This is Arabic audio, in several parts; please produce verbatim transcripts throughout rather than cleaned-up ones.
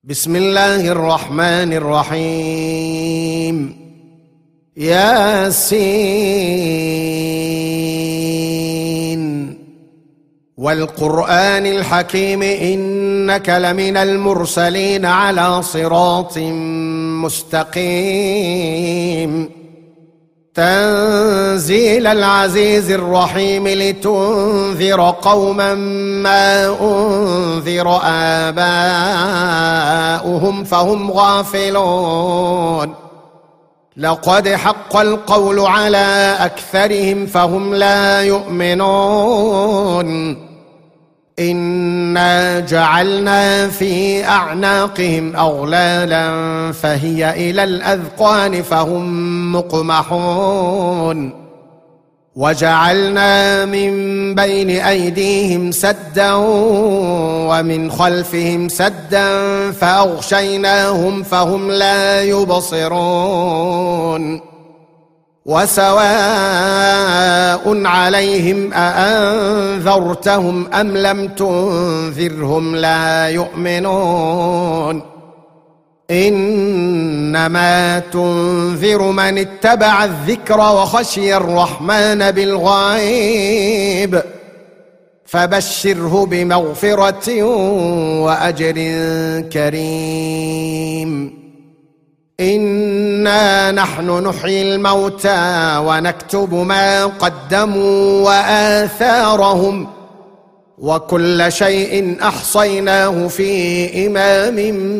بسم الله الرحمن الرحيم. ياسين والقرآن الحكيم إنك لمن المرسلين على صراط مستقيم تنزيل العزيز الرحيم لتنذر قوما ما أنذر آباؤهم فهم غافلون. لقد حق القول على أكثرهم فهم لا يؤمنون. إنا جعلنا في أعناقهم أغلالا فهي إلى الأذقان فهم مقمحون. وجعلنا من بين أيديهم سدا ومن خلفهم سدا فأغشيناهم فهم لا يبصرون. وسواء عليهم أأنذرتهم أم لم تنذرهم لا يؤمنون. إنما تنذر من اتبع الذكر وخشي الرحمن بالغيب فبشره بمغفرة وأجر كريم. إنا نحن نحيي الموتى ونكتب ما قدموا وآثارهم وكل شيء أحصيناه في إمام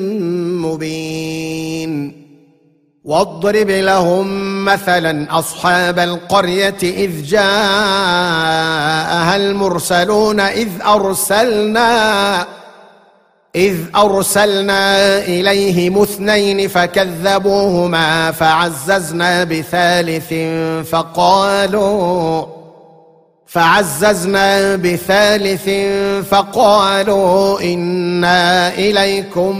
مبين. واضرب لهم مثلا أصحاب القرية إذ جاءها المرسلون إذ أرسلنا إذ أرسلنا إليهم اثنين فكذبوهما فعززنا بثالث فقالوا فعززنا بثالث فقالوا إنا إليكم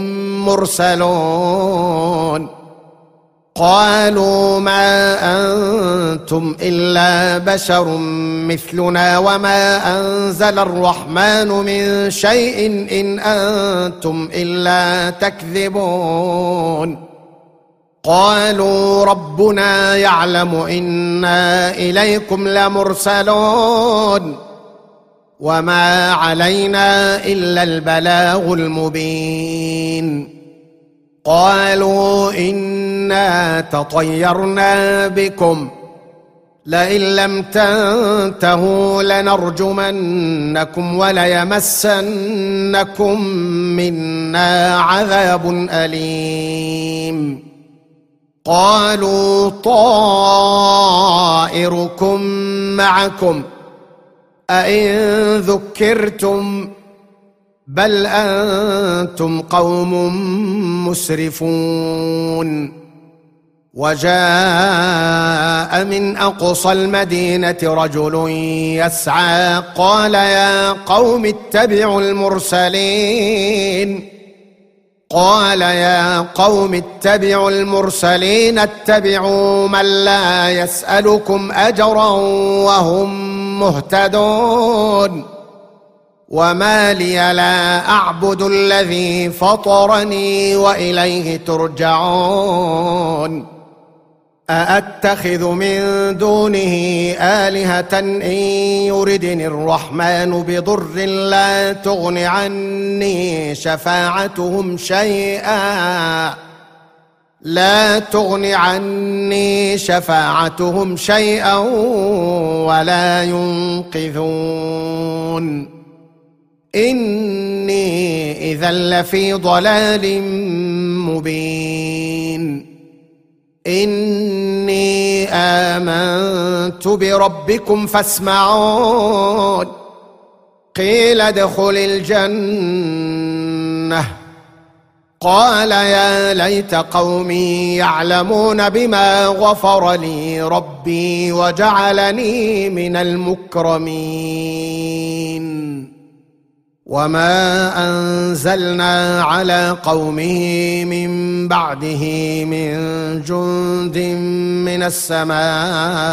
مرسلون. قالوا ما أنتم إلا بشر مثلنا وما أنزل الرحمن من شيء إن أنتم إلا تكذبون. قالوا ربنا يعلم إنا إليكم لمرسلون وما علينا إلا البلاغ المبين. قالوا إنا تطيرنا بكم لئن لم تنتهوا لنرجمنكم وليمسنكم منا عذاب أليم. قالوا طائركم معكم أئن ذكرتم بل أنتم قوم مسرفون. وجاء من أقصى المدينة رجل يسعى قال يا قوم اتبعوا المرسلين قال يا قوم اتبعوا المرسلين اتبعوا من لا يسألكم أجرا وهم مهتدون. وما لي لا أعبد الذي فطرني وإليه ترجعون. أأتخذ من دونه آلهة إن يردني الرحمن بضر لا تغن عني شفاعتهم شيئا لا تغن عني شفاعتهم شيئا ولا ينقذون. إني إذا لفي ضلال مبين. إني آمنت بربكم فاسمعون. قيل ادخل الجنة قال يا ليت قومي يعلمون بما غفر لي ربي وجعلني من المكرمين. وما أنزلنا على قومه من بعده من جند من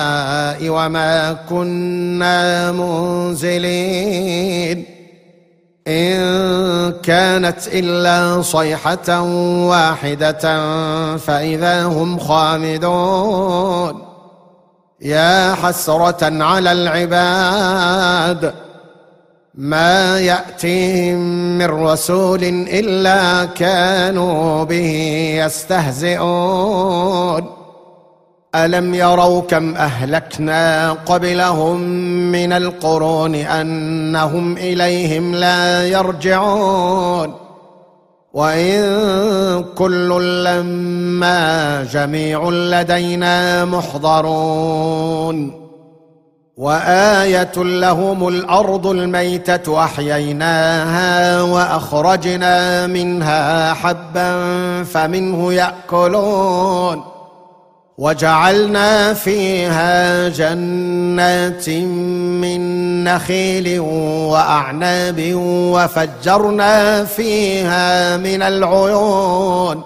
السماء وما كنا منزلين. إن كانت إلا صيحة واحدة فإذا هم خامدون يا حسرة على العباد ما يأتيهم من رسول إلا كانوا به يستهزئون ألم يروا كم أهلكنا قبلهم من القرون أنهم إليهم لا يرجعون وإن كل لما جميع لدينا محضرون وآية لهم الأرض الميتة أحييناها وأخرجنا منها حبا فمنه يأكلون وجعلنا فيها جنات من نخيل وأعناب وفجرنا فيها من العيون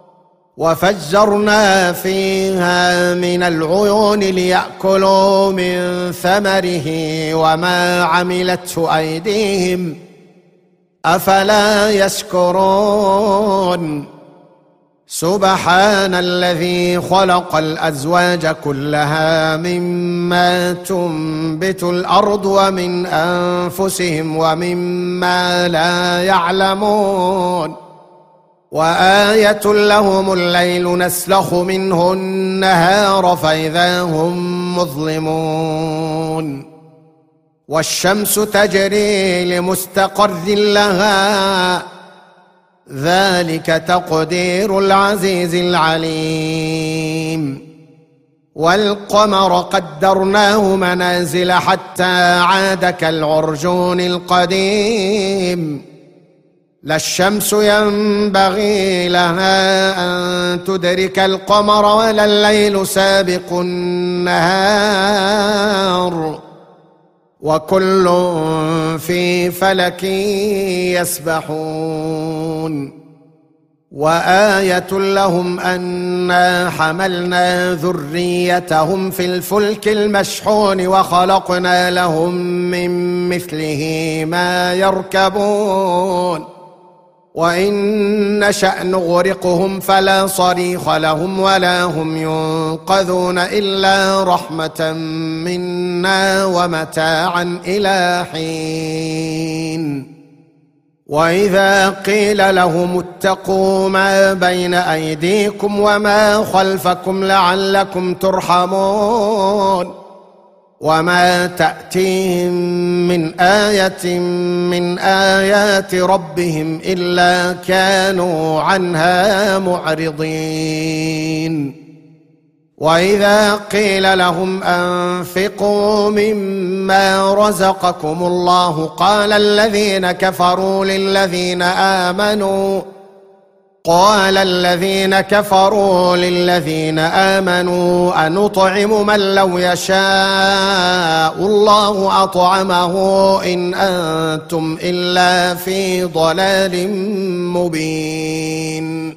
وفجرنا فيها من العيون ليأكلوا من ثمره وما عملته أيديهم أفلا يشكرون سبحان الذي خلق الأزواج كلها مما تنبت الأرض ومن أنفسهم ومما لا يعلمون وآية لهم الليل نسلخ منه النهار فإذا هم مظلمون والشمس تجري لمستقر لها ذلك تقدير العزيز العليم والقمر قدرناه منازل حتى عاد كالعرجون القديم لا الشمس ينبغي لها أن تدرك القمر ولا الليل سابق النهار وكل في فلك يسبحون وآية لهم أنا حملنا ذريتهم في الفلك المشحون وخلقنا لهم من مثله ما يركبون وإن نشأ نغرقهم فلا صريخ لهم ولا هم ينقذون إلا رحمة منا ومتاعا إلى حين وإذا قيل لهم اتقوا ما بين أيديكم وما خلفكم لعلكم ترحمون وما تأتيهم من آية من آيات ربهم إلا كانوا عنها معرضين وإذا قيل لهم أنفقوا مما رزقكم الله قال الذين كفروا للذين آمنوا قال الذين كفروا للذين آمنوا أنطعم من لو يشاء الله أطعمه إن أنتم إلا في ضلال مبين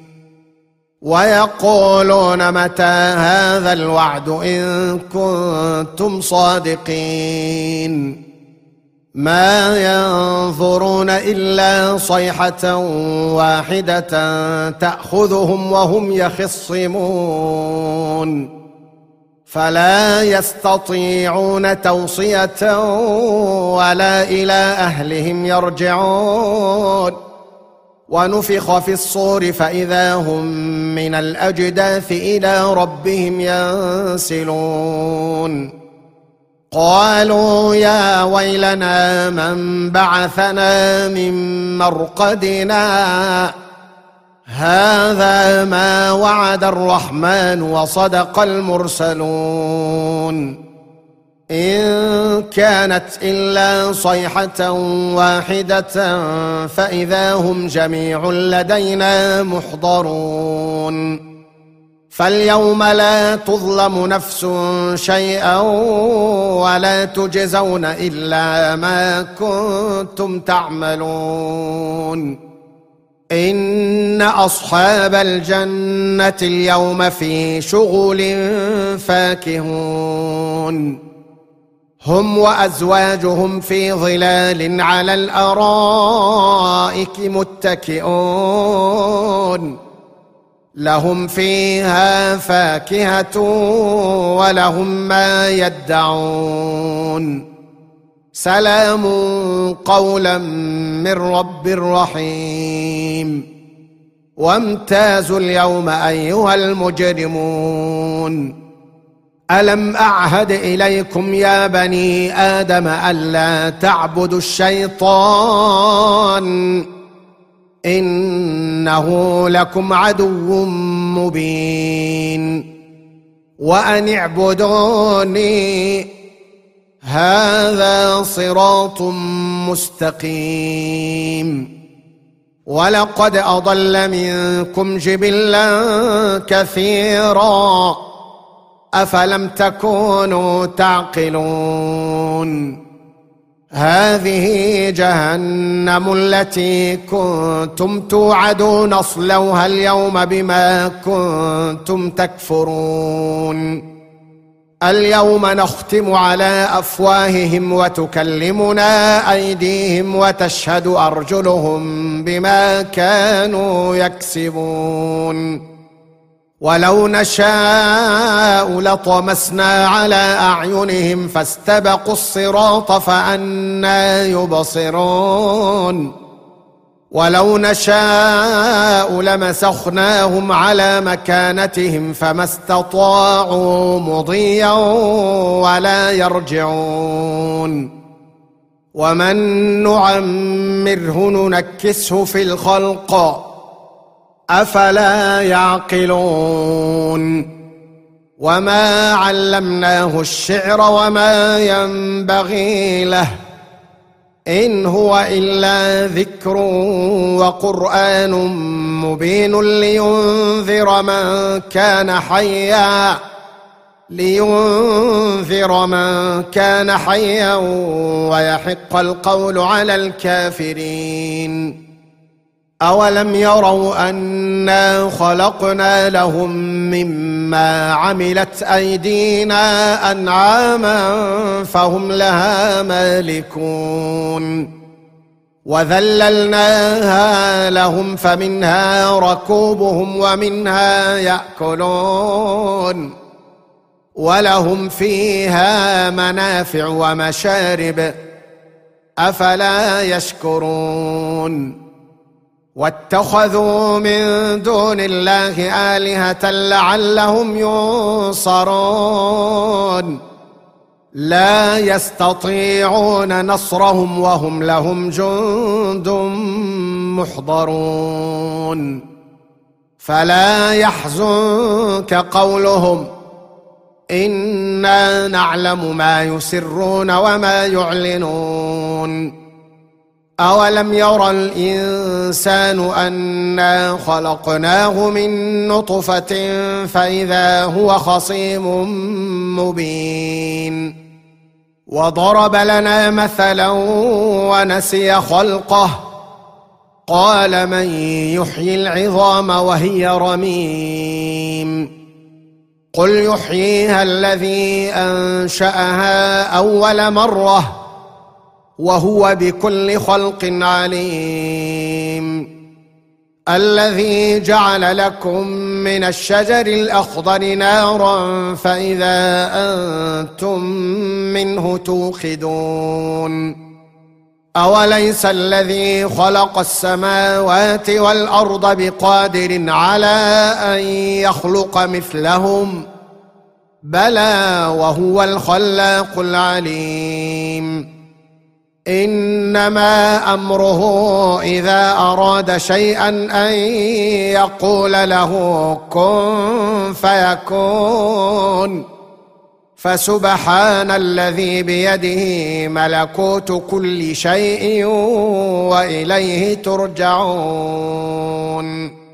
ويقولون متى هذا الوعد إن كنتم صادقين ما ينظرون إلا صيحة واحدة تأخذهم وهم يخصمون فلا يستطيعون توصية ولا إلى أهلهم يرجعون ونفخ في الصور فإذا هم من الأجداث إلى ربهم ينسلون قالوا يا ويلنا من بعثنا من مرقدنا هذا ما وعد الرحمن وصدق المرسلون إن كانت إلا صيحة واحدة فإذا هم جميع لدينا محضرون فاليوم لا تظلم نفس شيئا ولا تجزون إلا ما كنتم تعملون إن أصحاب الجنة اليوم في شغل فاكهون هم وأزواجهم في ظلال على الأرائك متكئون لهم فيها فاكهة ولهم ما يدعون سلام قولا من رب رحيم وامتازوا اليوم أيها المجرمون ألم أعهد إليكم يا بني آدم ألا تعبدوا الشيطان إنه لكم عدو مبين وأن اعبدوني هذا صراط مستقيم ولقد أضل منكم جبلا كثيرا أفلم تكونوا تعقلون هذه جهنم التي كنتم توعدون اصلوها اليوم بما كنتم تكفرون اليوم نختم على أفواههم وتكلمنا أيديهم وتشهد أرجلهم بما كانوا يكسبون ولو نشاء لطمسنا على أعينهم فاستبقوا الصراط فأنى يبصرون ولو نشاء لمسخناهم على مكانتهم فما استطاعوا مضيا ولا يرجعون ومن نعمره ننكسه في الخلق أفلا يعقلون وما علمناه الشعر وما ينبغي له إن هو إلا ذكر وقرآن مبين لينذر من كان حيا لينذر من كان حيا ويحق القول على الكافرين أولم يروا أنا خلقنا لهم مما عملت أيدينا أنعاما فهم لها مالكون وذللناها لهم فمنها ركوبهم ومنها يأكلون ولهم فيها منافع ومشارب أفلا يشكرون واتخذوا من دون الله آلهة لعلهم ينصرون لا يستطيعون نصرهم وهم لهم جند محضرون فلا يحزنك قولهم إنا نعلم ما يسرون وما يعلنون أولم يرى الإنسان أنا خلقناه من نطفة فإذا هو خصيم مبين وضرب لنا مثلا ونسي خلقه قال من يحيي العظام وهي رميم قل يحييها الذي أنشأها أول مرة وهو بكل خلق عليم الذي جعل لكم من الشجر الأخضر نارا فإذا أنتم منه توقدون أوليس الذي خلق السماوات والأرض بقادر على أن يخلق مثلهم بلى وهو الخلاق العليم إنما أمره إذا أراد شيئا أن يقول له كن فيكون فسبحان الذي بيده ملكوت كل شيء وإليه ترجعون.